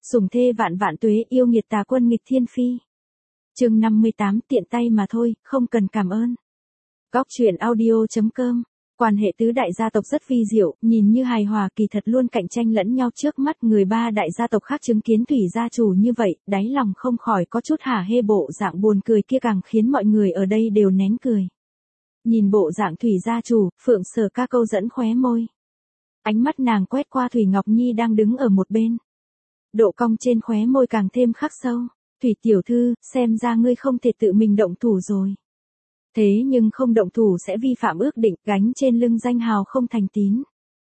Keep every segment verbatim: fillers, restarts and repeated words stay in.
Sủng thê vạn vạn tuế, yêu nghiệt tà quân nghịch thiên phi. Chương năm mươi tám, tiện tay mà thôi, không cần cảm ơn. Góc truyện audio chấm com. Quan hệ tứ đại gia tộc rất vi diệu, nhìn như hài hòa kỳ thật luôn cạnh tranh lẫn nhau trước mắt người ba đại gia tộc khác chứng kiến Thủy gia chủ như vậy, đáy lòng không khỏi có chút hả hê, bộ dạng buồn cười kia càng khiến mọi người ở đây đều nén cười. Nhìn bộ dạng Thủy gia chủ, Phượng Sở Ca câu dẫn khóe môi. Ánh mắt nàng quét qua Thủy Ngọc Nhi đang đứng ở một bên. Độ cong trên khóe môi càng thêm khắc sâu. Thủy tiểu thư, xem ra ngươi không thể tự mình động thủ rồi. Thế nhưng không động thủ sẽ vi phạm ước định, gánh trên lưng danh hào không thành tín.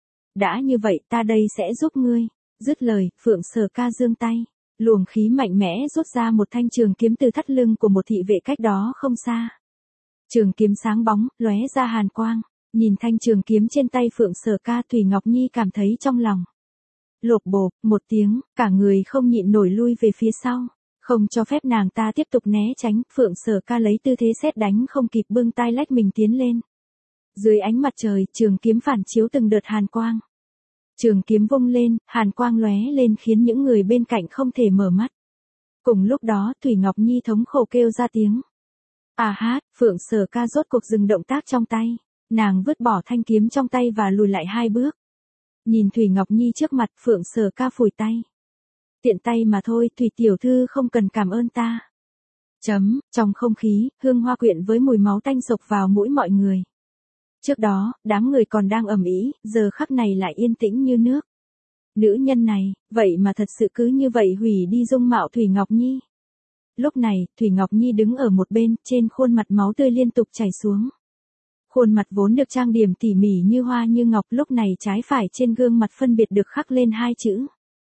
Đã như vậy ta đây sẽ giúp ngươi. Dứt lời, Phượng Sở Ca giương tay. Luồng khí mạnh mẽ rút ra một thanh trường kiếm từ thắt lưng của một thị vệ cách đó không xa. Trường kiếm sáng bóng, lóe ra hàn quang. Nhìn thanh trường kiếm trên tay Phượng Sở Ca, Thủy Ngọc Nhi cảm thấy trong lòng lộp bộp một tiếng, cả người không nhịn nổi lui về phía sau. Không cho phép nàng ta tiếp tục né tránh, Phượng Sở Ca lấy tư thế sét đánh không kịp bưng tay lách mình tiến lên. Dưới ánh mặt trời, trường kiếm phản chiếu từng đợt hàn quang. Trường kiếm vung lên, hàn quang lóe lên khiến những người bên cạnh không thể mở mắt. Cùng lúc đó, Thủy Ngọc Nhi thống khổ kêu ra tiếng. À hát, Phượng Sở Ca rốt cuộc dừng động tác trong tay. Nàng vứt bỏ thanh kiếm trong tay và lùi lại hai bước. Nhìn Thủy Ngọc Nhi trước mặt, Phượng Sở Ca phủi tay. Tiện tay mà thôi, Thủy tiểu thư không cần cảm ơn ta. Chấm, trong không khí, hương hoa quyện với mùi máu tanh sộc vào mũi mọi người. Trước đó, đám người còn đang ầm ĩ, giờ khắc này lại yên tĩnh như nước. Nữ nhân này, vậy mà thật sự cứ như vậy hủy đi dung mạo Thủy Ngọc Nhi. Lúc này, Thủy Ngọc Nhi đứng ở một bên, trên khuôn mặt máu tươi liên tục chảy xuống. Khuôn mặt vốn được trang điểm tỉ mỉ như hoa như ngọc, lúc này trái phải trên gương mặt phân biệt được khắc lên hai chữ.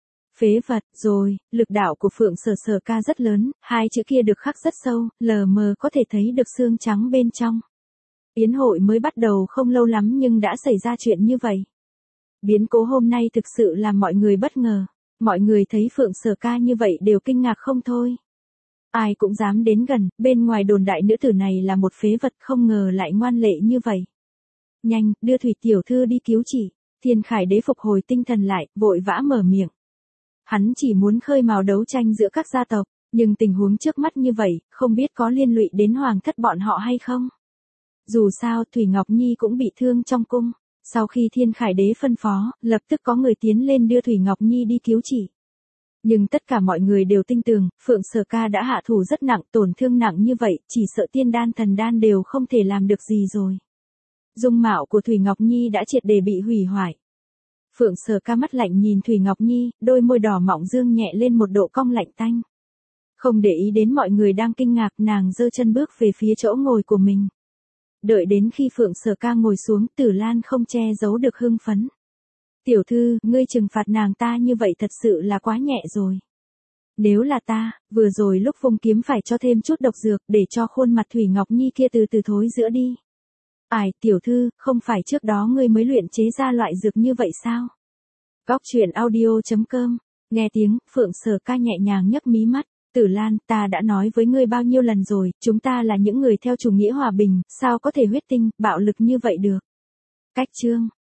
Phế vật, rồi, lực đạo của Phượng Sở Sở Ca rất lớn, hai chữ kia được khắc rất sâu, lờ mờ có thể thấy được xương trắng bên trong. Yến hội mới bắt đầu không lâu lắm nhưng đã xảy ra chuyện như vậy. Biến cố hôm nay thực sự làm mọi người bất ngờ, mọi người thấy Phượng Sở Ca như vậy đều kinh ngạc không thôi. Ai cũng dám đến gần, bên ngoài đồn đại nữ tử này là một phế vật, không ngờ lại ngoan lệ như vậy. Nhanh, đưa Thủy tiểu thư đi cứu chị. Thiên Khải Đế phục hồi tinh thần lại, vội vã mở miệng. Hắn chỉ muốn khơi mào đấu tranh giữa các gia tộc, nhưng tình huống trước mắt như vậy, không biết có liên lụy đến hoàng thất bọn họ hay không. Dù sao, Thủy Ngọc Nhi cũng bị thương trong cung. Sau khi Thiên Khải Đế phân phó, lập tức có người tiến lên đưa Thủy Ngọc Nhi đi cứu chị. Nhưng tất cả mọi người đều tin tưởng, Phượng Sở Ca đã hạ thủ rất nặng, tổn thương nặng như vậy, chỉ sợ tiên đan thần đan đều không thể làm được gì rồi. Dung mạo của Thủy Ngọc Nhi đã triệt để bị hủy hoại. Phượng Sở Ca mắt lạnh nhìn Thủy Ngọc Nhi, đôi môi đỏ mọng dương nhẹ lên một độ cong lạnh tanh. Không để ý đến mọi người đang kinh ngạc, nàng giơ chân bước về phía chỗ ngồi của mình. Đợi đến khi Phượng Sở Ca ngồi xuống, Tử Lan không che giấu được hưng phấn. Tiểu thư, ngươi trừng phạt nàng ta như vậy thật sự là quá nhẹ rồi. Nếu là ta, vừa rồi lúc vung kiếm phải cho thêm chút độc dược để cho khuôn mặt Thủy Ngọc Nhi kia từ từ thối rữa đi. Ai, tiểu thư, không phải trước đó ngươi mới luyện chế ra loại dược như vậy sao? Góc truyện audio chấm com. Nghe tiếng, Phượng Sở Ca nhẹ nhàng nhấc mí mắt. Tử Lan, ta đã nói với ngươi bao nhiêu lần rồi, chúng ta là những người theo chủ nghĩa hòa bình, sao có thể huyết tinh, bạo lực như vậy được. Cách chương.